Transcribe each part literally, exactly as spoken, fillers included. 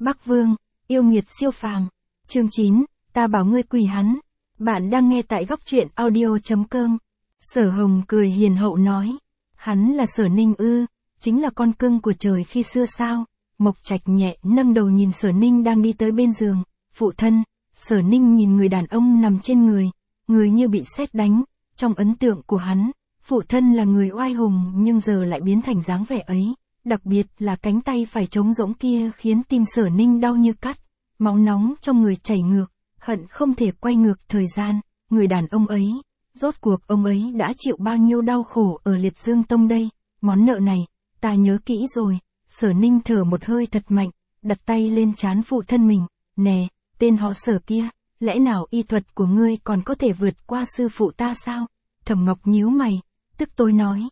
Bắc Vương, yêu nghiệt siêu phàm. Chương chín, ta bảo ngươi quỳ hắn. Bạn đang nghe tại góc truyện audio chấm com. Sở Hồng cười hiền hậu nói. Hắn là Sở Ninh ư, chính là con cưng của trời khi xưa sao? Mộc Trạch nhẹ nâng đầu nhìn Sở Ninh đang đi tới bên giường. Phụ thân. Sở Ninh nhìn người đàn ông nằm trên người, người như bị sét đánh. Trong ấn tượng của hắn, phụ thân là người oai hùng nhưng giờ lại biến thành dáng vẻ ấy. Đặc biệt là cánh tay phải trống rỗng kia khiến tim Sở Ninh đau như cắt. Máu nóng trong người chảy ngược, hận không thể quay ngược thời gian. Người đàn ông ấy, rốt cuộc ông ấy đã chịu bao nhiêu đau khổ ở Liệt Dương Tông đây. Món nợ này, ta nhớ kỹ rồi. Sở Ninh thở một hơi thật mạnh, đặt tay lên trán phụ thân mình. Nè, tên họ Sở kia, lẽ nào y thuật của ngươi còn có thể vượt qua sư phụ ta sao? Thẩm Ngọc nhíu mày, tức tối nói.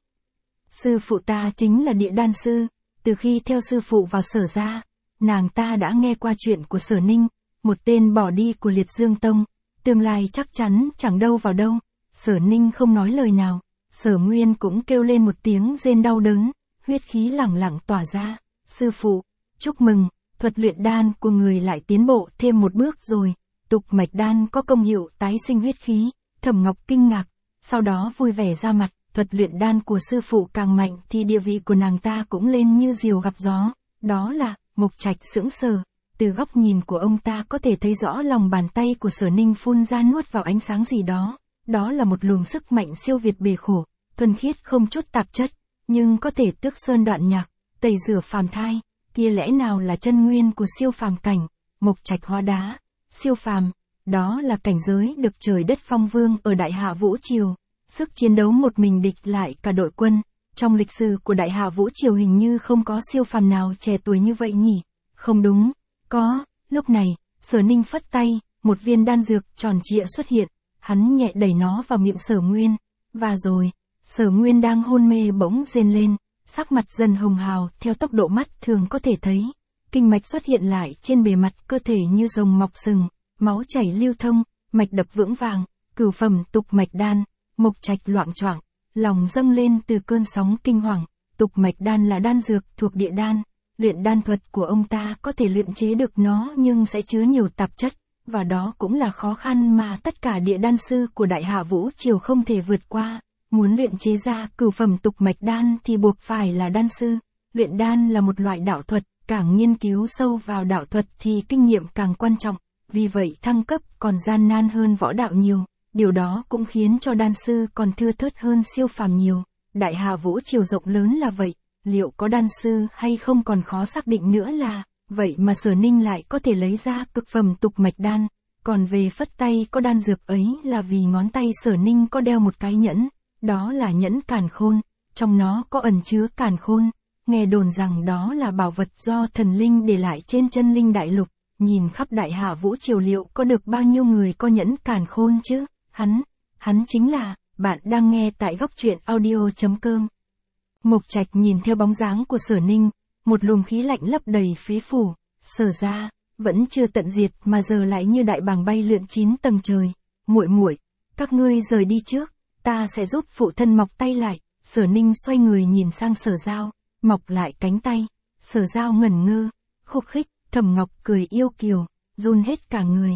Sư phụ ta chính là địa đan sư, từ khi theo sư phụ vào Sở gia, nàng ta đã nghe qua chuyện của Sở Ninh, một tên bỏ đi của Liệt Dương Tông, tương lai chắc chắn chẳng đâu vào đâu. Sở Ninh không nói lời nào, Sở Nguyên cũng kêu lên một tiếng rên đau đớn, huyết khí lẳng lặng tỏa ra. Sư phụ, chúc mừng, thuật luyện đan của người lại tiến bộ thêm một bước rồi. Tục mạch đan có công hiệu tái sinh huyết khí. Thẩm Ngọc kinh ngạc, sau đó vui vẻ ra mặt. Thuật luyện đan của sư phụ càng mạnh thì địa vị của nàng ta cũng lên như diều gặp gió. Đó là, Mộc Trạch sững sờ. Từ góc nhìn của ông ta có thể thấy rõ lòng bàn tay của Sở Ninh phun ra nuốt vào ánh sáng gì đó. Đó là một luồng sức mạnh siêu việt bề khổ, thuần khiết không chút tạp chất, nhưng có thể tước sơn đoạn nhạc, tẩy rửa phàm thai. Kia lẽ nào là chân nguyên của siêu phàm cảnh? Mộc Trạch hóa đá, siêu phàm, đó là cảnh giới được trời đất phong vương ở Đại Hạ Vũ Triều. Sức chiến đấu một mình địch lại cả đội quân. Trong lịch sử của Đại Hạ Vũ Triều hình như không có siêu phàm nào trẻ tuổi như vậy nhỉ? Không đúng, có. Lúc này, Sở Ninh phất tay, một viên đan dược tròn trịa xuất hiện. Hắn nhẹ đẩy nó vào miệng Sở Nguyên. Và rồi, Sở Nguyên đang hôn mê bỗng rên lên, sắc mặt dần hồng hào theo tốc độ mắt thường có thể thấy. Kinh mạch xuất hiện lại trên bề mặt cơ thể như rồng mọc sừng, máu chảy lưu thông, mạch đập vững vàng, cửu phẩm tục mạch đan. Mộc Trạch loạng choạng, lòng dâng lên từ cơn sóng kinh hoàng. Tục mạch đan là đan dược thuộc địa đan, luyện đan thuật của ông ta có thể luyện chế được nó nhưng sẽ chứa nhiều tạp chất, và đó cũng là khó khăn mà tất cả địa đan sư của Đại Hạ Vũ Triều không thể vượt qua. Muốn luyện chế ra cửu phẩm tục mạch đan thì buộc phải là đan sư. Luyện đan là một loại đạo thuật, càng nghiên cứu sâu vào đạo thuật thì kinh nghiệm càng quan trọng, vì vậy thăng cấp còn gian nan hơn võ đạo nhiều. Điều đó cũng khiến cho đan sư còn thưa thớt hơn siêu phàm nhiều. Đại Hạ Vũ Triều rộng lớn là vậy, liệu có đan sư hay không còn khó xác định nữa là, vậy mà Sở Ninh lại có thể lấy ra cực phẩm tục mạch đan. Còn về phất tay có đan dược ấy là vì ngón tay Sở Ninh có đeo một cái nhẫn, đó là nhẫn càn khôn, trong nó có ẩn chứa càn khôn. Nghe đồn rằng đó là bảo vật do thần linh để lại trên chân linh đại lục. Nhìn khắp Đại Hạ Vũ Triều liệu có được bao nhiêu người có nhẫn càn khôn chứ? Hắn, hắn chính là, bạn đang nghe tại góc truyện audio chấm com. Mộc Trạch nhìn theo bóng dáng của Sở Ninh, một luồng khí lạnh lấp đầy phía phủ. Sở ra, vẫn chưa tận diệt mà giờ lại như đại bàng bay lượn chín tầng trời. Muội muội, các ngươi rời đi trước, ta sẽ giúp phụ thân mọc tay lại. Sở Ninh xoay người nhìn sang Sở Giao, mọc lại cánh tay. Sở Giao ngẩn ngơ, khúc khích. Thẩm Ngọc cười yêu kiều, run hết cả người.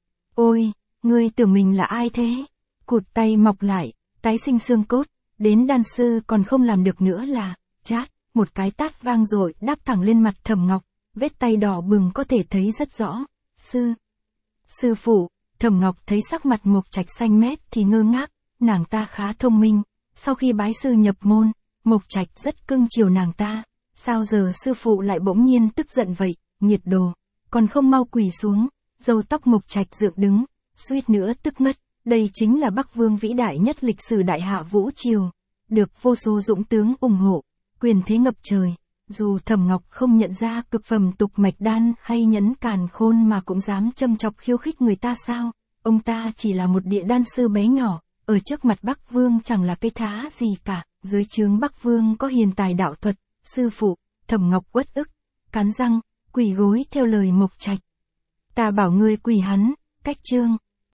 Ôi, ngươi tưởng mình là ai thế? Cụt tay mọc lại, tái sinh xương cốt, đến đan sư còn không làm được nữa là, chát, một cái tát vang rồi đáp thẳng lên mặt Thẩm Ngọc, vết tay đỏ bừng có thể thấy rất rõ. Sư, sư phụ. Thẩm Ngọc thấy sắc mặt Mộc Trạch xanh mét thì ngơ ngác, nàng ta khá thông minh, sau khi bái sư nhập môn, Mộc Trạch rất cưng chiều nàng ta, sao giờ sư phụ lại bỗng nhiên tức giận vậy? Nhiệt đồ, còn không mau quỳ xuống. Râu tóc Mộc Trạch dựng đứng, suýt nữa tức ngất. Đây chính là Bắc Vương vĩ đại nhất lịch sử Đại Hạ Vũ Triều, được vô số dũng tướng ủng hộ, quyền thế ngập trời. Dù Thẩm Ngọc không nhận ra cực phẩm tục mạch đan hay nhẫn càn khôn mà cũng dám châm chọc khiêu khích người ta sao? Ông ta chỉ là một địa đan sư bé nhỏ, ở trước mặt Bắc Vương chẳng là cái thá gì cả. Dưới trướng Bắc Vương có hiền tài đạo thuật. Sư phụ. Thẩm Ngọc uất ức, cắn răng, quỳ gối theo lời Mộc Trạch. Ta bảo ngươi quỳ hắn. Cách chương.